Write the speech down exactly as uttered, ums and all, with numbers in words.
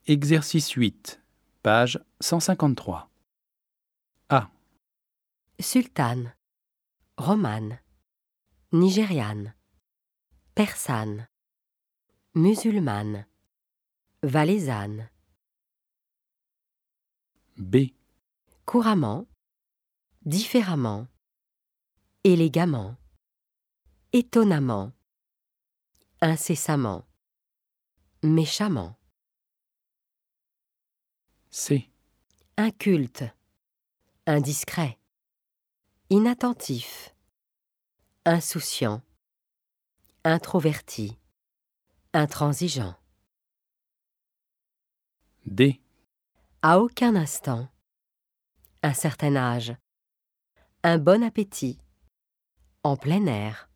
Exercice huit, page cent cinquante-trois. A. Sultane, romane, nigériane, persane, musulmane, valaisanne. B. Couramment, différemment, élégamment, étonnamment, incessamment, méchamment. C. Inculte, indiscret, inattentif, insouciant, introverti, intransigeant. D. À aucun instant, un certain âge, un bon appétit, en plein air.